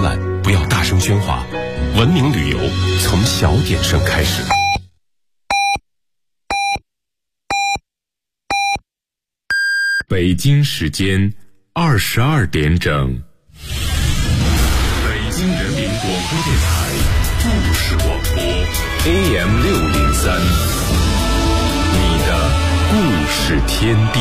览，不要大声喧哗。文明旅游从小点声开始。北京时间22点整。北京人民广播电台故事广播 AM603， 你的故事天地。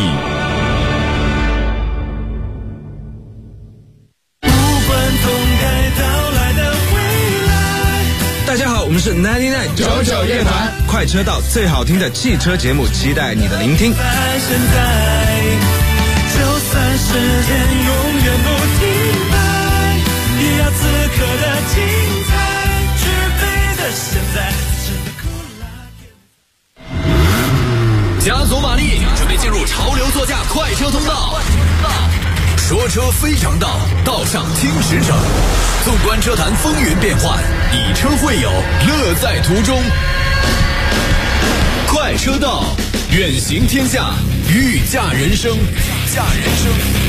大家好，我们是99夜团，快车道最好听的汽车节目，期待你的聆听。 现在就算时间永远不停摆，也要此刻的精彩，举杯的现在加足马力，准备进入潮流座驾快车通道。说车非常道，道上听实诚。纵观车坛风云变幻，以车会友，乐在途中。快车道，远行天下，御驾人生，御驾人生。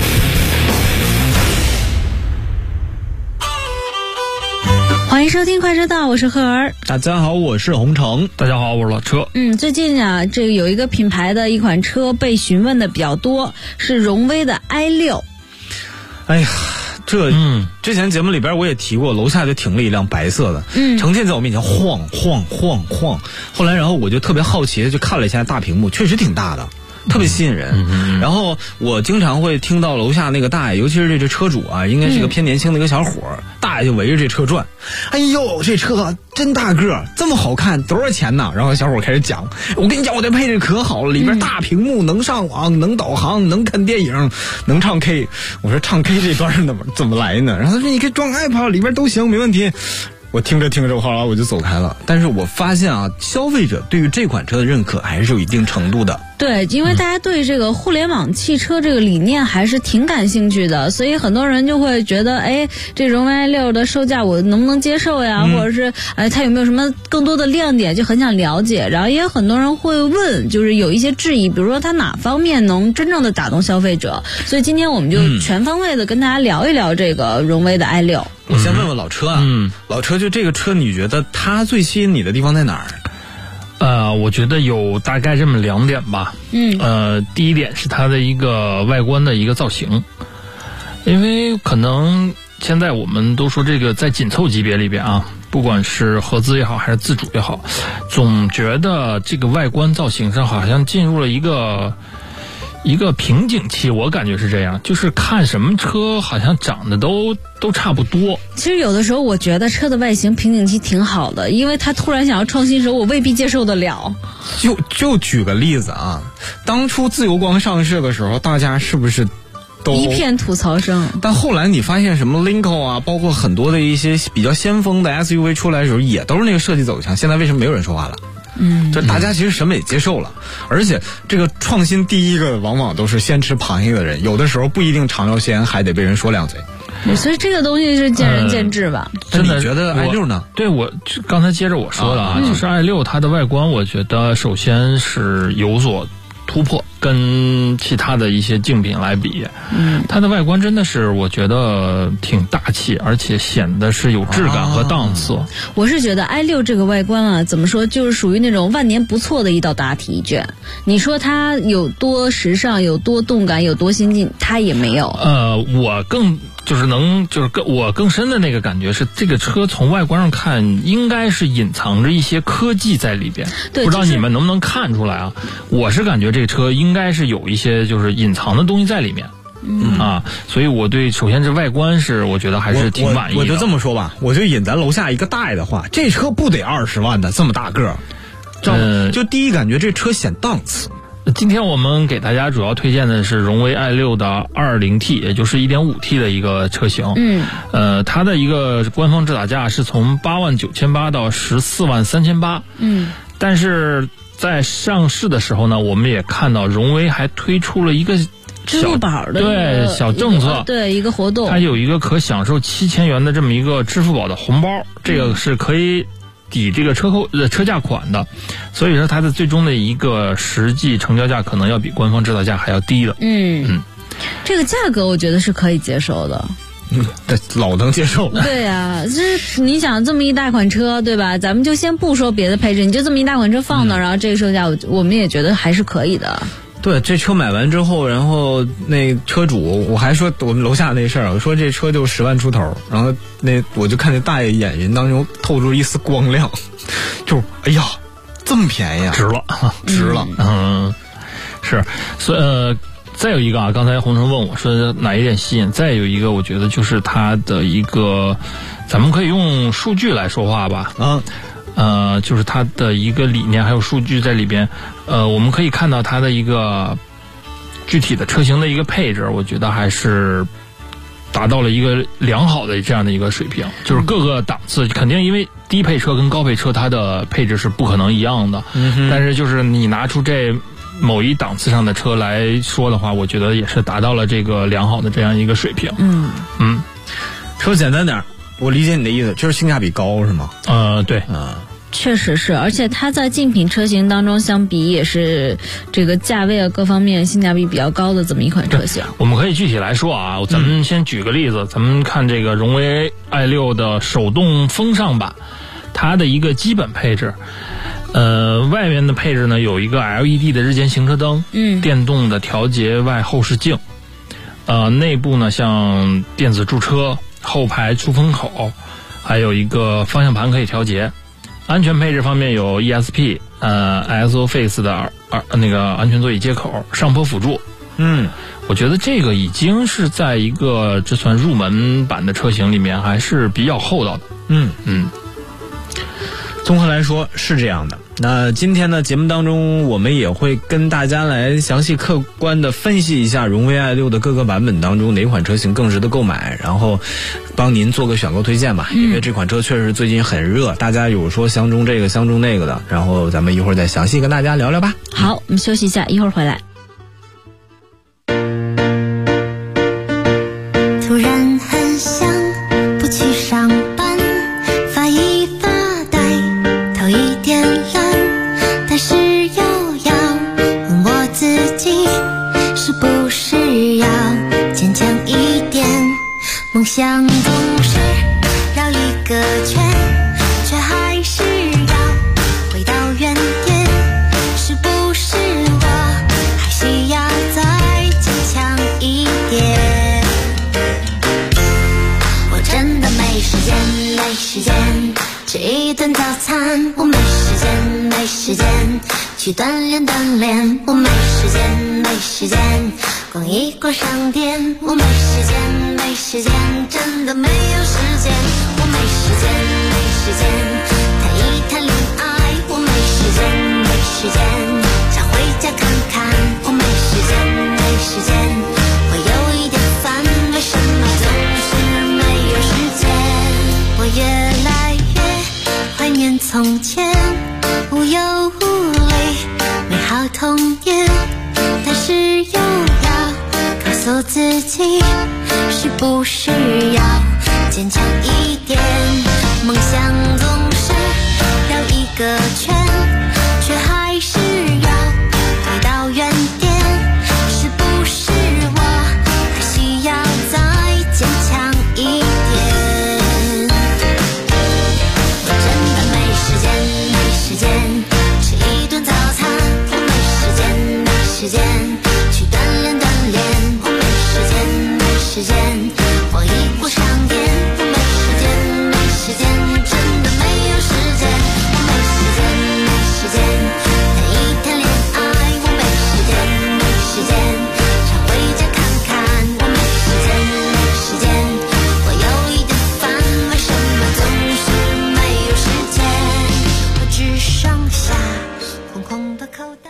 欢迎收听快车道，我是赫儿。 大家好，我是洪城。 大家好，我是老车。 最近啊，这个有一个品牌的一款车被询问的比较多，是荣威的 i6。 哎呀，之前节目里边我也提过，楼下就停了一辆白色的，成天在我面前晃。后来然后我就特别好奇的就看了一下大屏幕，确实挺大的，特别吸引人。然后我经常会听到楼下那个大爷，尤其是这车主啊，应该是个偏年轻的一个小伙儿，大爷就围着这车转。哎呦，这车真大个，这么好看，多少钱呢？然后小伙开始讲，我跟你讲，我这配置可好了，里边大屏幕，能上网，能导航，能看电影，能唱 K。我说唱 K 这段怎么来呢？然后他说你可以装 iPad， 里边都行，没问题。我听着后来我就走开了。但是我发现啊，消费者对于这款车的认可还是有一定程度的。 对，因为大家对这个互联网汽车这个理念还是挺感兴趣的，所以很多人就会觉得，这荣威 i6 的售价我能不能接受呀？或者是它有没有什么更多的亮点，就很想了解。然后也有很多人会问，就是有一些质疑，比如说它哪方面能真正的打动消费者。所以今天我们就全方位的跟大家聊一聊这个荣威的 i6。 我先问问老车啊，老车，就这个车你觉得它最吸引你的地方在哪儿？ 我觉得有大概这么2点吧。第一点是它的一个外观的一个造型，因为可能现在我们都说这个在紧凑级别里边啊，不管是合资也好还是自主也好，总觉得这个外观造型上好像进入了一个瓶颈期，我感觉是这样，就是看什么车好像长得都差不多。 其实有的时候我觉得车的外形瓶颈期挺好的，因为它突然想要创新的时候，我未必接受得了。 就举个例子啊，当初自由光上市的时候，大家是不是都一片吐槽声？ 但后来你发现什么 Lincoln 啊，包括很多的一些比较先锋的 SUV 出来的时候，也都是那个设计走向。现在为什么没有人说话了？就大家其实审美接受了，而且这个创新第一个往往都是先吃螃蟹的人，有的时候不一定尝到鲜，还得被人说2嘴。 所以这个东西是见仁见智吧。 真的， 你觉得 i6 呢？ 对，我刚才接着我说的啊，就是 i6 它的外观，我觉得首先是有所突破，跟其他的一些竞品来比，它的外观真的是我觉得挺大气，而且显得是有质感和档次。 我是觉得 i6 这个外观啊，怎么说，就是属于那种万年不错的一道答题卷。你说它有多时尚，有多动感，有多先进，它也没有。 我更我更深的那个感觉是，这个车从外观上看，应该是隐藏着一些科技在里边。 对， 不知道你们能不能看出来啊？我是感觉这个车应该是有一些就是隐藏的东西在里面。所以我对首先这外观是我觉得还是挺满意的。 我就这么说吧，我就引咱楼下一个大爷的话，这车不得20万的，这么大个儿，就第一感觉这车显档次。 今天我们给大家主要推荐的是荣威 i6 的 2.0T， 也就是 1.5T 的一个车型。它的一个官方指导价是从89800到143800。但是在上市的时候呢，我们也看到荣威还推出了一个支付宝的小政策， 一个活动， 它有一个可享受7000元的这么一个支付宝的红包，这个是可以抵这个车价款的，所以说它的最终的一个实际成交价可能要比官方指导价还要低的。 这个价格我觉得是可以接受的。 老能接受。 对啊，这你想这么一大款车，对吧？咱们就先不说别的配置，你就这么一大款车放那，然后这个售价，我们也觉得还是可以的。 对，这车买完之后，然后那车主，我还说我们楼下那事儿，我说这车就10万出头，然后我就看那大爷眼睛当中透出一丝光亮，就哎呀，这么便宜啊， 值了， 值了， 是，所以再有一个啊，刚才洪城问我说哪一点吸引，再有一个我觉得就是它的一个，咱们可以用数据来说话吧，就是它的一个理念还有数据在里边，我们可以看到它的一个具体的车型的一个配置，我觉得还是达到了一个良好的这样的一个水平，就是各个档次肯定因为低配车跟高配车它的配置是不可能一样的，但是就是你拿出这某一档次上的车来说的话，我觉得也是达到了这个良好的这样一个水平。 说简单点，我理解你的意思，就是性价比高是吗？ 对， 确实是，而且它在竞品车型当中相比也是这个价位啊各方面性价比比较高的这么一款车型。 我们可以具体来说啊，咱们先举个例子，咱们看这个荣威 i6 的手动风尚版，它的一个基本配置。外面的配置呢有一个 LED 的日间行车灯，电动的调节外后视镜，内部呢像电子驻车、后排出风口，还有一个方向盘可以调节。安全配置方面有 ESP、ISOFIX 的那个安全座椅接口、上坡辅助。我觉得这个已经是在一个这算入门版的车型里面还是比较厚道的。 综合来说是这样的。那今天呢，节目当中我们也会跟大家来详细客观的分析一下荣威 i6 的各个版本当中哪款车型更值得购买，然后帮您做个选购推荐吧。因为这款车确实最近很热，大家有说相中这个相中那个的，然后咱们一会儿再详细跟大家聊聊吧。 好，我们休息一下，一会儿回来。 突然很想不去上班，发一发呆，头一点蓝，但是又要问我自己是不是要坚强一点。梦想总是绕一个圈，却还是要回到原点。是不是我还需要再坚强一点？我真的没时间，没时间吃一顿早餐，我没时间，没时间去锻炼锻炼，我没时间，没时间逛一逛商店，我没时间，没时间真的没有时间，我没时间，没时间谈一谈恋爱，我没时间，没时间想回家看看，我没时间，没时间我有一点烦，为什么总是没有时间？我越来越怀念从前无忧无虑美好童年，但是又要告诉自己是不是要坚强一点。梦想总是绕一个圈，却还是要回到原点。是不是我还需要再坚强一点？我真的没时间，没时间吃一顿早餐，我没时间，没时间去锻炼锻炼，我没时间，没时间逛一逛商店，我没时间，没时间真的没有时间，我没时间，没时间谈一谈恋爱，我没时间，没时间想回家看看，我没时间，没时间我有一点烦，为什么总是没有时间？我只剩下空空的口袋。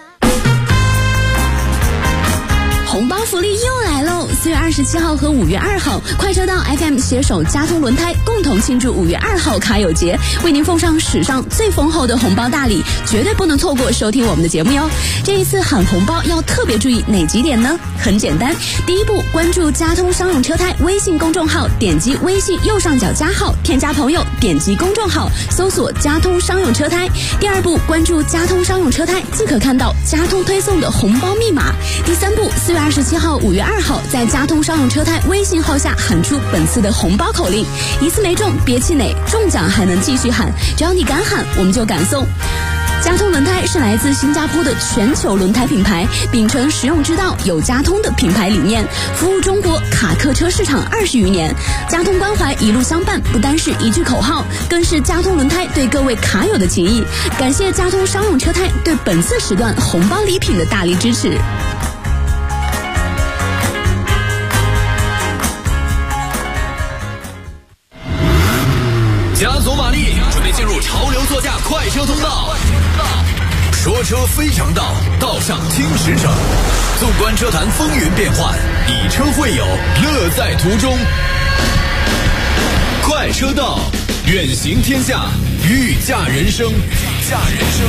红包福利又来喽！4月27号和5月2号，快车道 FM 携手佳通轮胎共同庆祝5月2号卡友节，为您奉上史上最丰厚的红包大礼，绝对不能错过收听我们的节目哟！这一次喊红包要特别注意哪几点呢？很简单，第一步，关注佳通商用车胎微信公众号，点击微信右上角加号，添加朋友，点击公众号，搜索佳通商用车胎。第二步，关注佳通商用车胎，即可看到佳通推送的红包密码。第三步，4月27号、5月2号，在佳通商商用车胎微信号下喊出本次的红包口令，一次没中别气馁，中奖还能继续喊，只要你敢喊，我们就敢送。佳通轮胎是来自新加坡的全球轮胎品牌，秉承实用之道，有佳通的品牌理念，服务中国卡客车市场20余年。佳通关怀一路相伴，不单是一句口号，更是佳通轮胎对各位卡友的情谊。感谢佳通商用车胎对本次时段红包礼品的大力支持。 加足马力，准备进入潮流座驾快车通道。说车非常道，道上听实诚。纵观车坛风云变幻，以车会友，乐在途中。快车道，远行天下，御驾人生。御驾人生。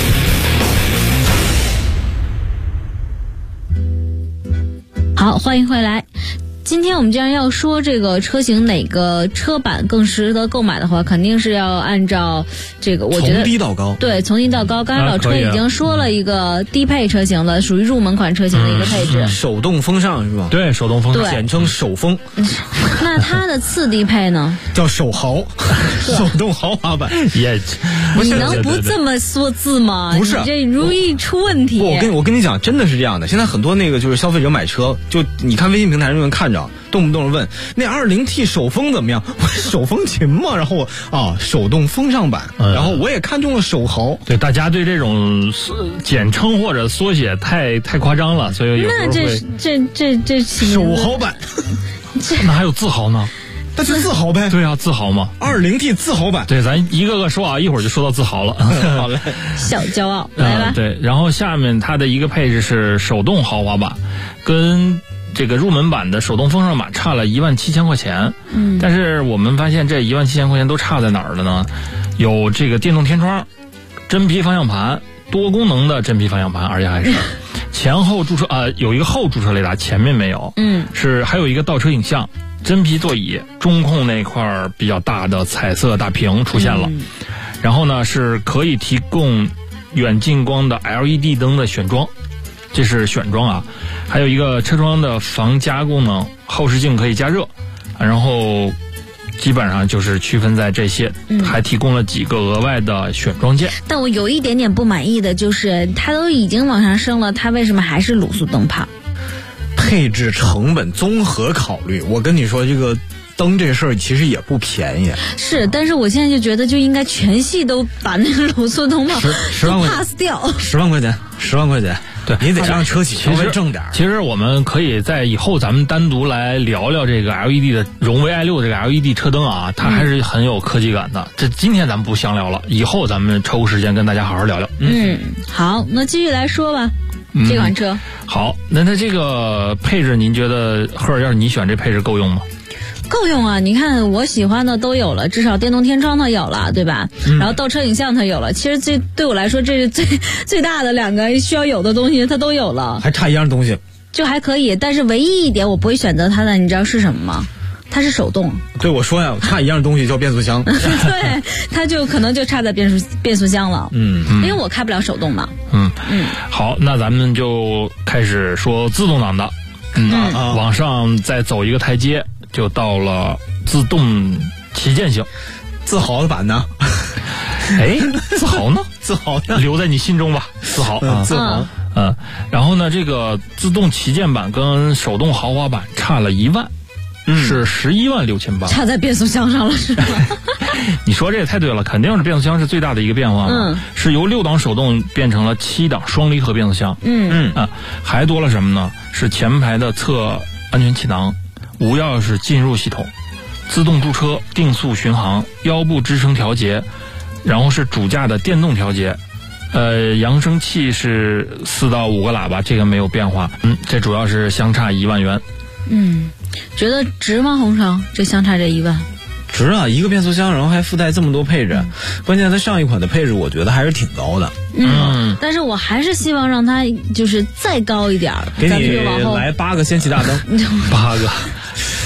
好，欢迎回来。今天我们既然要说这个车型哪个车版更值得购买的话，肯定是要按照这个，我觉得从低到高。 对，从低到高。刚才老车已经说了一个低配车型的，属于入门款车型的一个配置。 手动风尚是吧？ 对，手动风尚， 简称手风。 那它的次低配呢？ 叫手豪，手动豪华版。 也， 你能不这么说字吗？ 不是， 你这容易出问题。 我跟你讲，真的是这样的。现在很多那个就是消费者买车，就你看微信平台上面看着，动不动问那 20T 手风怎么样？手风琴嘛，然后手动风尚版，然后我也看中了手豪。 对，大家对这种简称或者缩写太夸张了，所以有时候会这手豪版， 那还有自豪呢？ 那就自豪呗。 对啊，自豪嘛。 20T 自豪版。 对，咱一个个说啊，一会儿就说到自豪了。 好嘞， 小骄傲，来吧。 对，然后下面它的一个配置是手动豪华版，跟这个入门版的手动风尚版差了17000块钱。但是我们发现这17000块钱都差在哪儿了呢？有这个电动天窗、真皮方向盘、多功能的真皮方向盘，而且还是前后驻车有一个后驻车雷达，前面没有。是还有一个倒车影像。真皮座椅，中控那块比较大的彩色大屏出现了，然后呢是可以提供远近光的 LED 灯的选装，这是选装啊，还有一个车窗的防夹功能，后视镜可以加热，然后基本上就是区分在这些，还提供了几个额外的选装件。 但我有一点点不满意的就是，它都已经往上升了，它为什么还是卤素灯泡？ 配置成本综合考虑，我跟你说，这个灯这事儿其实也不便宜。 是，但是我现在就觉得就应该全系都把那个卤素灯泡 10万块 pass 掉。 10万块钱，10万块钱。对，你得让车企稍微挣点。 其实我们可以在以后咱们单独来聊聊这个 LED 的荣威 i6这个 LED 车灯啊，它还是很有科技感的。这今天咱们不详聊了，以后咱们抽个时间跟大家好好聊聊。 好，那继续来说吧。这款车好，那它这个配置，您觉得赫尔要是你选这配置够用吗？ 够用啊！你看我喜欢的都有了，至少电动天窗它有了，对吧？然后倒车影像它有了。其实这对我来说，这是最大的两个需要有的东西，它都有了。 还差一样东西， 就还可以。但是唯一一点我不会选择它的，你知道是什么吗？它是手动。 对，我说呀，差一样东西叫变速箱。 对，它就可能就差在变速箱了。因为我开不了手动嘛。 好，那咱们就开始说自动挡的。往上再走一个台阶，就到了自动旗舰型。 自豪的版呢？ 哎，自豪呢？ 自豪呢？ 留在你心中吧，自豪啊， 自豪。 然后呢，这个自动旗舰版跟手动豪华版差了1万。是116800， 差在变速箱上了是吧？ 你说这也太对了，肯定是变速箱是最大的一个变化嘛。是由6档手动变成了7档双离合变速箱。还多了什么呢？是前排的侧安全气囊、无钥匙进入系统、自动驻车、定速巡航、腰部支撑调节，然后是主驾的电动调节。扬声器是4到5个喇叭，这个没有变化。这主要是相差1万元。 觉得值吗？红绳，这相差这1万， 值啊！一个变速箱，然后还附带这么多配置，关键它上一款的配置，我觉得还是挺高的。 但是我还是希望让它就是再高一点， 给你来8个氙气大灯， 8个。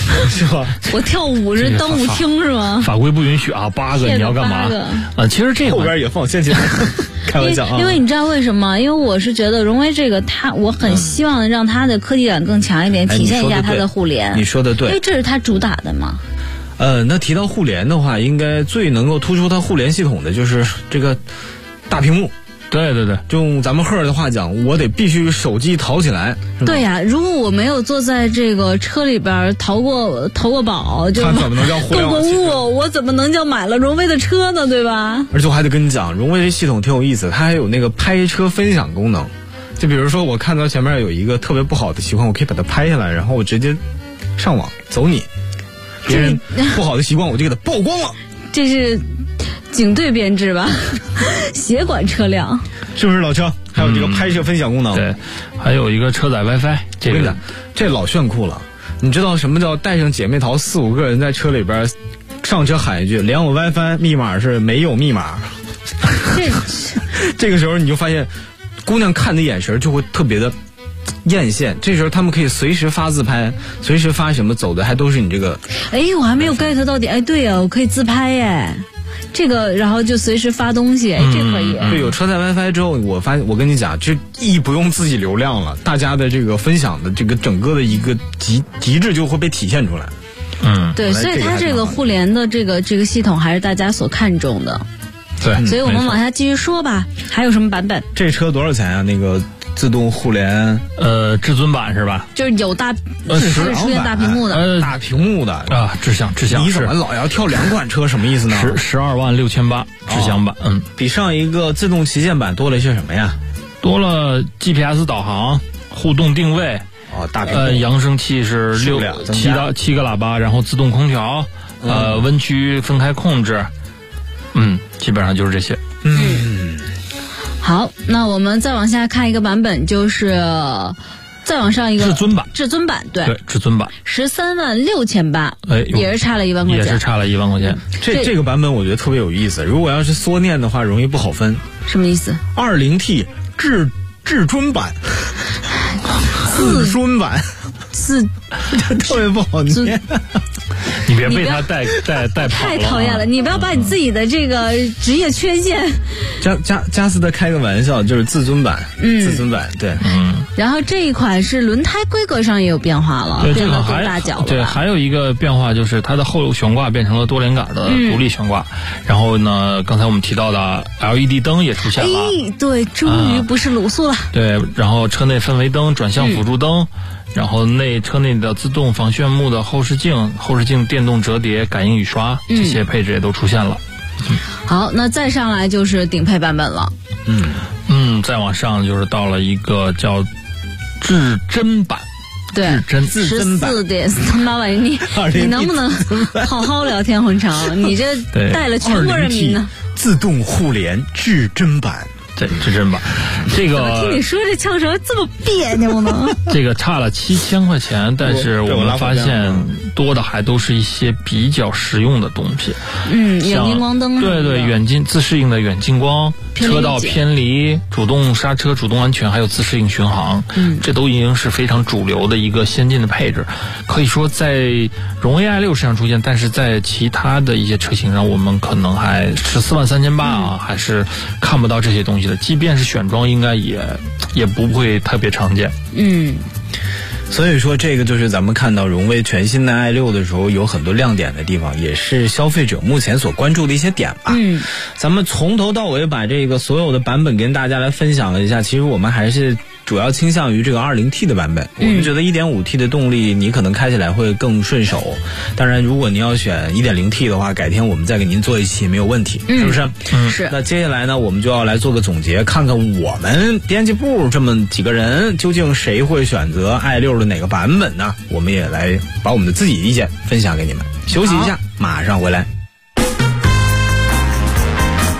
是吧？ 我跳舞是当舞厅是吗？ 法规不允许啊，8个你要干嘛？其实这后边也放掀起来，开玩笑啊。 因为你知道为什么？因为我是觉得荣威这个我很希望让它的科技感更强一点，体现一下它的互联。 你说的对， 因为这是它主打的嘛。 那提到互联的话，应该最能够突出它互联系统的就是这个大屏幕。 对对对， 用咱们赫尔的话讲，我得必须手机淘起来。 对呀，如果我没有坐在这个车里边淘过宝，就他怎么能叫互联网汽车？ 我怎么能叫买了荣威的车呢？对吧？ 而且我还得跟你讲，荣威这系统挺有意思，它还有那个拍车分享功能。就比如说，我看到前面有一个特别不好的习惯，我可以把它拍下来，然后我直接上网走你。别人不好的习惯，我就给它曝光了。 这是警队编制吧？协管车辆是不是老车？还有这个拍摄分享功能， 对，还有一个车载 WiFi， 这老炫酷了。你知道什么叫带上姐妹淘4、5个人在车里边上车喊一句连我 WiFi 密码是没有密码？这个时候你就发现姑娘看的眼神就会特别的艳羡，这时候他们可以随时发自拍，随时发什么，走的还都是你这个。 我还没有 get 到底。对呀，我可以自拍耶。这个，然后就随时发东西，这可以。 对，有车载 WiFi 之后，我跟你讲，这不用自己流量了，大家的这个分享的这个整个的一个极致就会被体现出来。 对，所以它这个互联的这个系统还是大家所看重的。 对， 所以我们往下继续说吧。还有什么版本？ 这车多少钱啊？那个自动互联， 至尊版是吧？ 就是有是出现大屏幕的， 大屏幕的啊，智享。 你怎么老要跳2款车？什么意思呢 ？126800智享版， 比上一个自动旗舰版多了一些什么呀？ 多了 GPS 导航、互动定位。 大屏幕。 扬声器是7个喇叭，然后自动空调，温区分开控制，基本上就是这些。 好，那我们再往下看一个版本，就是再往上一个至尊版，对， 至尊版 136800，也是差了1万块钱， 也是差了1万块钱。 这个版本我觉得特别有意思，如果要是缩念的话，容易不好分。 什么意思 ？20T 至尊版，至尊版，特别不好念。 你别被他带跑了， 太讨厌了！你不要把你自己的这个职业缺陷。 加斯的开个玩笑，就是至尊版，至尊版，对， 然后这一款是轮胎规格上也有变化了，变得更大角了。 对，还有一个变化就是它的后悬挂变成了多连杆的独立悬挂，然后呢，刚才我们提到的 LED 灯也出现了。 对，终于不是卤素了。 对，然后车内氛围灯、转向辅助灯。然后车内的自动防眩目的后视镜电动折叠感应雨刷，这些配置也都出现了。 好，那再上来就是顶配版本了。 再往上就是到了一个叫至臻版。 对， 至臻版 14.38万，你能不能好好聊天混长？你这带了全国人民呢。 自动互联至臻版。 对，至臻版，这个听你说这枪声这么别扭呢？ 这个差了7000块钱，但是我们发现多的还都是一些比较实用的东西。 远近光灯。 对，自适应的远近光、车道偏离、主动刹车、主动安全，还有自适应巡航，这都已经是非常主流的一个先进的配置。可以说在荣威 i6 身上出现，但是在其他的一些车型上，我们可能还143800啊，还是看不到这些东西。即便是选装，应该也不会特别常见。 所以说这个就是咱们看到荣威全新的 i6 的时候有很多亮点的地方，也是消费者目前所关注的一些点吧。咱们从头到尾把这个所有的版本跟大家来分享了一下，其实我们还是主要倾向于这个 2.0T 的版本。我们觉得 1.5T 的动力你可能开起来会更顺手，当然如果您要选 1.0T 的话，改天我们再给您做一期没有问题，是不是？ 是。 那接下来呢，我们就要来做个总结，看看我们编辑部这么几个人究竟谁会选择 i6 的哪个版本呢？我们也来把我们的自己意见分享给你们。休息一下，马上回来。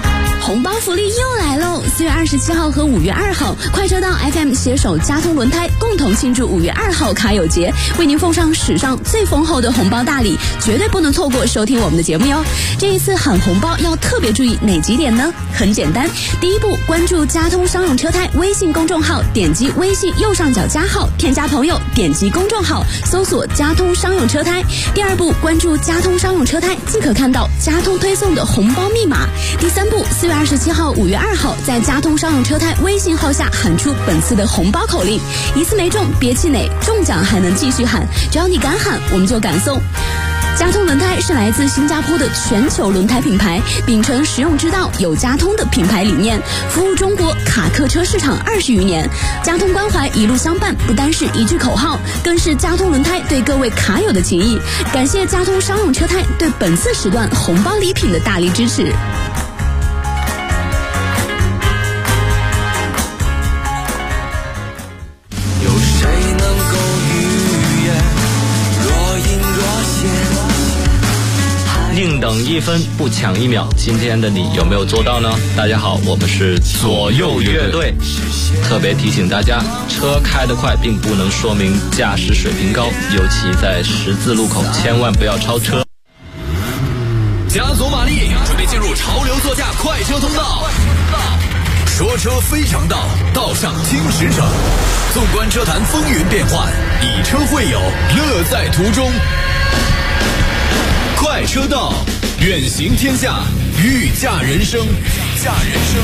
红包福利又来喽！4月27号和5月2号，快车道 FM 携手佳通轮胎共同庆祝5月2号卡友节，为您奉上史上最丰厚的红包大礼，绝对不能错过收听我们的节目哟。这一次喊红包要特别注意哪几点呢？很简单，第一步，关注佳通商用车胎微信公众号，点击微信右上角加号，添加朋友，点击公众号，搜索佳通商用车胎。第二步，关注佳通商用车胎，即可看到佳通推送的红包密码。第三步，4月27号、5月2号，在佳通商用车胎微信号下喊出本次的红包口令，一次没中别气馁，中奖还能继续喊，只要你敢喊，我们就敢送。佳通轮胎是来自新加坡的全球轮胎品牌，秉承实用之道、有佳通的品牌理念，服务中国卡客车市场20余年。佳通关怀一路相伴，不单是一句口号，更是佳通轮胎对各位卡友的情谊。感谢佳通商用车胎对本次时段红包礼品的大力支持。 宁等1分不抢1秒，今天的你有没有做到呢？大家好，我们是左右乐队，特别提醒大家，车开得快并不能说明驾驶水平高，尤其在十字路口千万不要超车。 加足马力，准备进入潮流座驾快车通道。说车非常道，道上听实诚。纵观车坛风云变幻，以车会友，乐在途中。快车道，远行天下，御驾人生，御驾人生。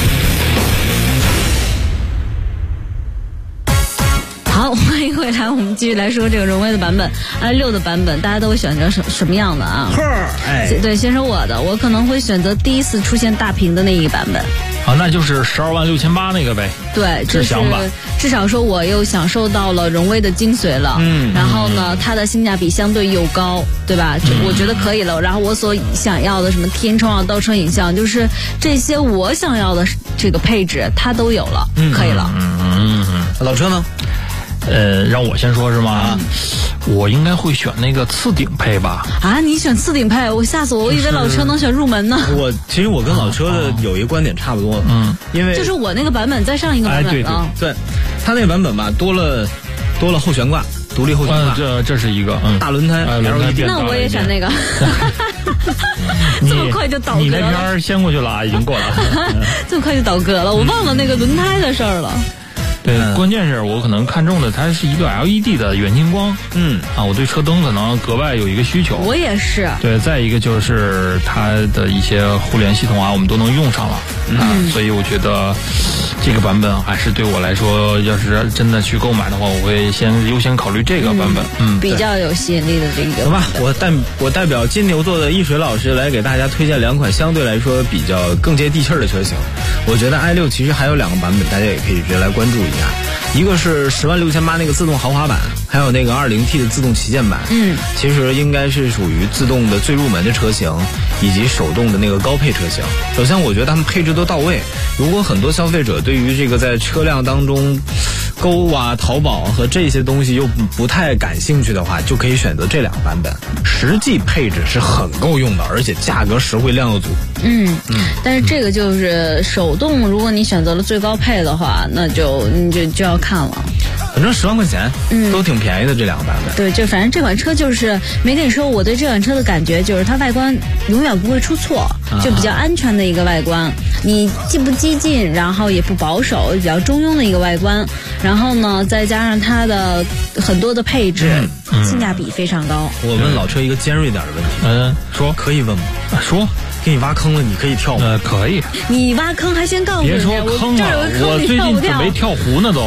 好，欢迎回来，我们继续来说这个荣威的版本，i6的版本，大家都会选择什么样的啊？对，先说我的，我可能会选择第一次出现大屏的那一个版本。 啊，那就是126800那个呗。 对， 智享版， 至少说我又享受到了荣威的精髓了。然后呢，它的性价比相对又高，对吧？我觉得可以了。然后我所想要的什么天窗啊、倒车影像，就是这些我想要的这个配置，它都有了，可以了。 老车呢？ 让我先说是吗？我应该会选那个次顶配吧。 啊，你选次顶配，我吓死我！我以为老车能选入门呢。 其实我跟老车的有一个观点差不多，因为就是我那个版本在上一个版本了。 对，他那个版本吧，多了后悬挂，独立后悬挂， 这是一个大轮胎 LED。 那我也选那个。这么快就倒戈了？ 你那边先过去了啊，已经过了。 这么快就倒戈了，我忘了那个轮胎的事儿了。 对，关键是我可能看中的它是一个 LED 的远近光，我对车灯可能格外有一个需求。 我也是。 对，再一个就是它的一些互联系统啊，我们都能用上了，所以我觉得这个版本还是对我来说，要是真的去购买的话，我会优先考虑这个版本， 比较有吸引力的这个。 好吧，我代表金牛座的一水老师来给大家推荐2款相对来说比较更接地气儿的车型。我觉得 i6 其实还有2个版本，大家也可以直接来关注一下。一个是106800那个自动豪华版，还有那个 2.0T 的自动旗舰版。其实应该是属于自动的最入门的车型，以及手动的那个高配车型。首先我觉得他们配置都到位。如果很多消费者对于这个在车辆当中购啊、淘宝和这些东西又不太感兴趣的话，就可以选择这2个版本。实际配置是很够用的，而且价格实惠，量又足。 但是这个就是手动，如果你选择了最高配的话，那就要看了。 反正10万块钱，都挺便宜的这2个版本。 对，就反正这款车就是没跟你说，我对这款车的感觉就是它外观永远不会出错，就比较安全的一个外观。你既不激进，然后也不保守，比较中庸的一个外观。然后呢，再加上它的很多的配置，性价比非常高。 我问老车一个尖锐点的问题，说可以问吗？ 说。 给你挖坑了，你可以跳吗？ 可以。 你挖坑还先告诉别说坑了，我最近准备跳湖呢都。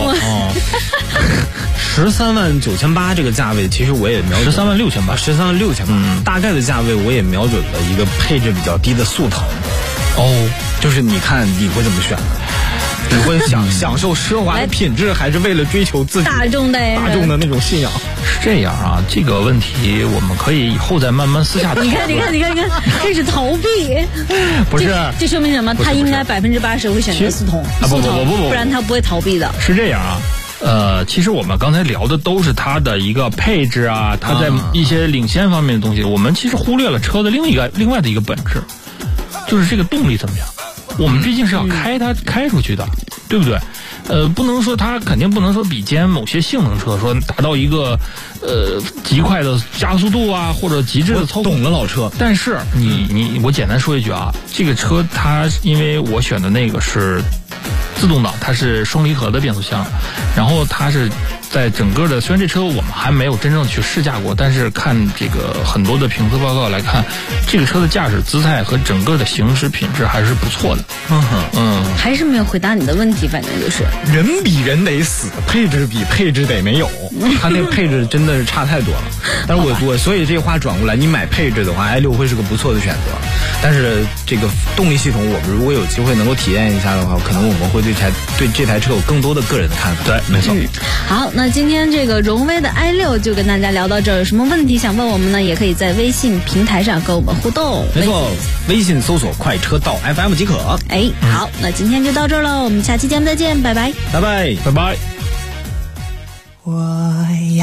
139800这个价位，其实我也瞄准136800，大概的价位我也瞄准了一个配置比较低的速腾。就是你看你会怎么选呢？你会享受奢华的品质，还是为了追求自己大众的那种信仰？ 是这样啊，这个问题我们可以以后再慢慢私下讨论。 你看，开始逃避。 不是， 这说明什么？他应该80%会选择速腾，不然他不会逃避的。 是这样啊。其实我们刚才聊的都是它的一个配置啊，它在一些领先方面的东西，我们其实忽略了车的另外的一个本质，就是这个动力怎么样。 我们毕竟是要开出去的，对不对？不能说它肯定不能说比肩某些性能车，说达到一个极快的加速度啊，或者极致的操控。 懂了老车， 但是我简单说一句啊，这个车它因为我选的那个是自动挡，它是双离合的变速箱，然后它是在整个的，虽然这车我们还没有真正去试驾过，但是看这个很多的评测报告来看，这个车的驾驶姿态和整个的行驶品质还是不错的。 还是没有回答你的问题，反正就是人比人得死，配置比配置得没有，它那个配置真的是差太多了。但是我所以这话转过来，你买配置的话 i6 会是个不错的选择。但是这个动力系统，我们如果有机会能够体验一下的话，可能我们会对这台车有更多的个人的看法。 对，没错。 好，那今天这个荣威的 i6 就跟大家聊到这儿，有什么问题想问我们呢？也可以在微信平台上跟我们互动。 没错，微信搜索快车道 FM 即可。 好，那今天就到这儿了，我们下期节目再见，拜拜， 拜拜，拜拜。 我要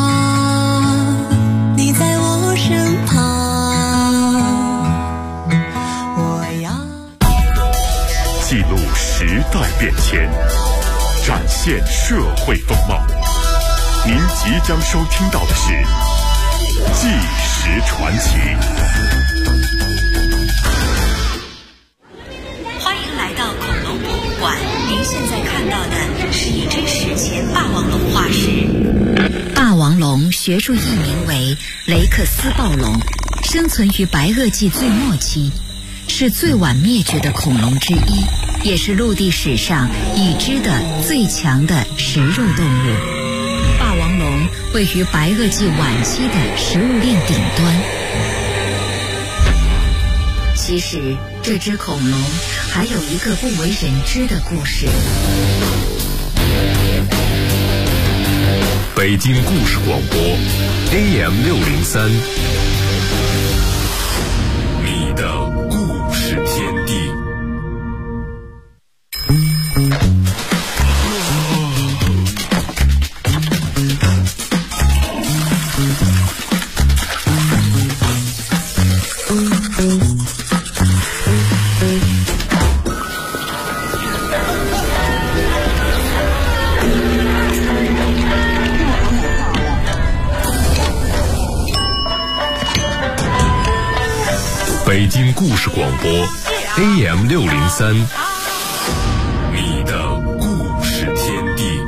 你在我身旁，我要记录时代变迁，展现社会风貌。您即将收听到的是《纪实传奇》。 欢迎来到恐龙博物馆，您现在看到的是一只史前霸王龙化石。霸王龙学术译名为雷克斯暴龙，生存于白垩纪最末期，是最晚灭绝的恐龙之一，也是陆地史上已知的最强的食肉动物。霸王龙位于白垩纪晚期的食物链顶端。其实这只恐龙还有一个不为人知的故事。 北京故事广播 AM603， 你的故事天地。北京故事广播 AM603， 你的故事天地。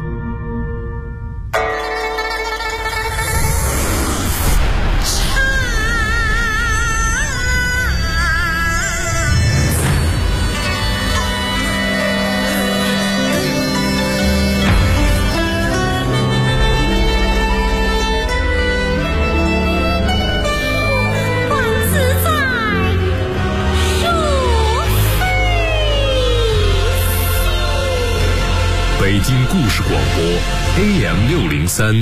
北京故事广播 AM603，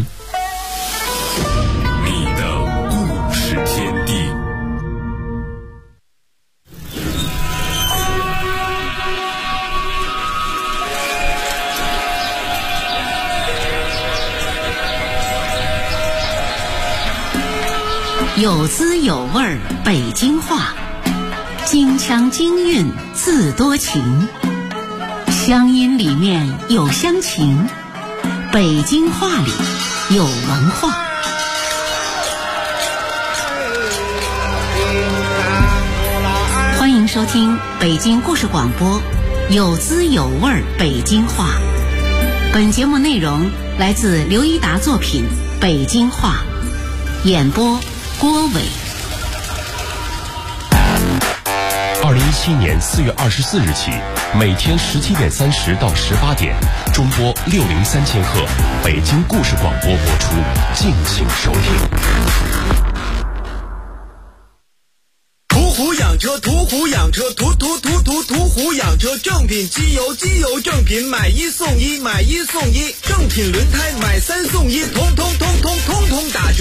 你的故事天地。 有滋有味儿北京话，京腔京韵字多情，乡音里面有乡情，北京话里有文化。欢迎收听北京故事广播，有滋有味儿北京话。本节目内容来自刘一达作品《北京话》，演播郭伟。 2017年4月24日起，每天17点30到18点，中波603千赫，北京故事广播播出，敬请收听。 途虎养车，途虎养车，途虎养车，正品机油，机油正品，买一送一，买一送一，正品轮胎买3送1，通通打折。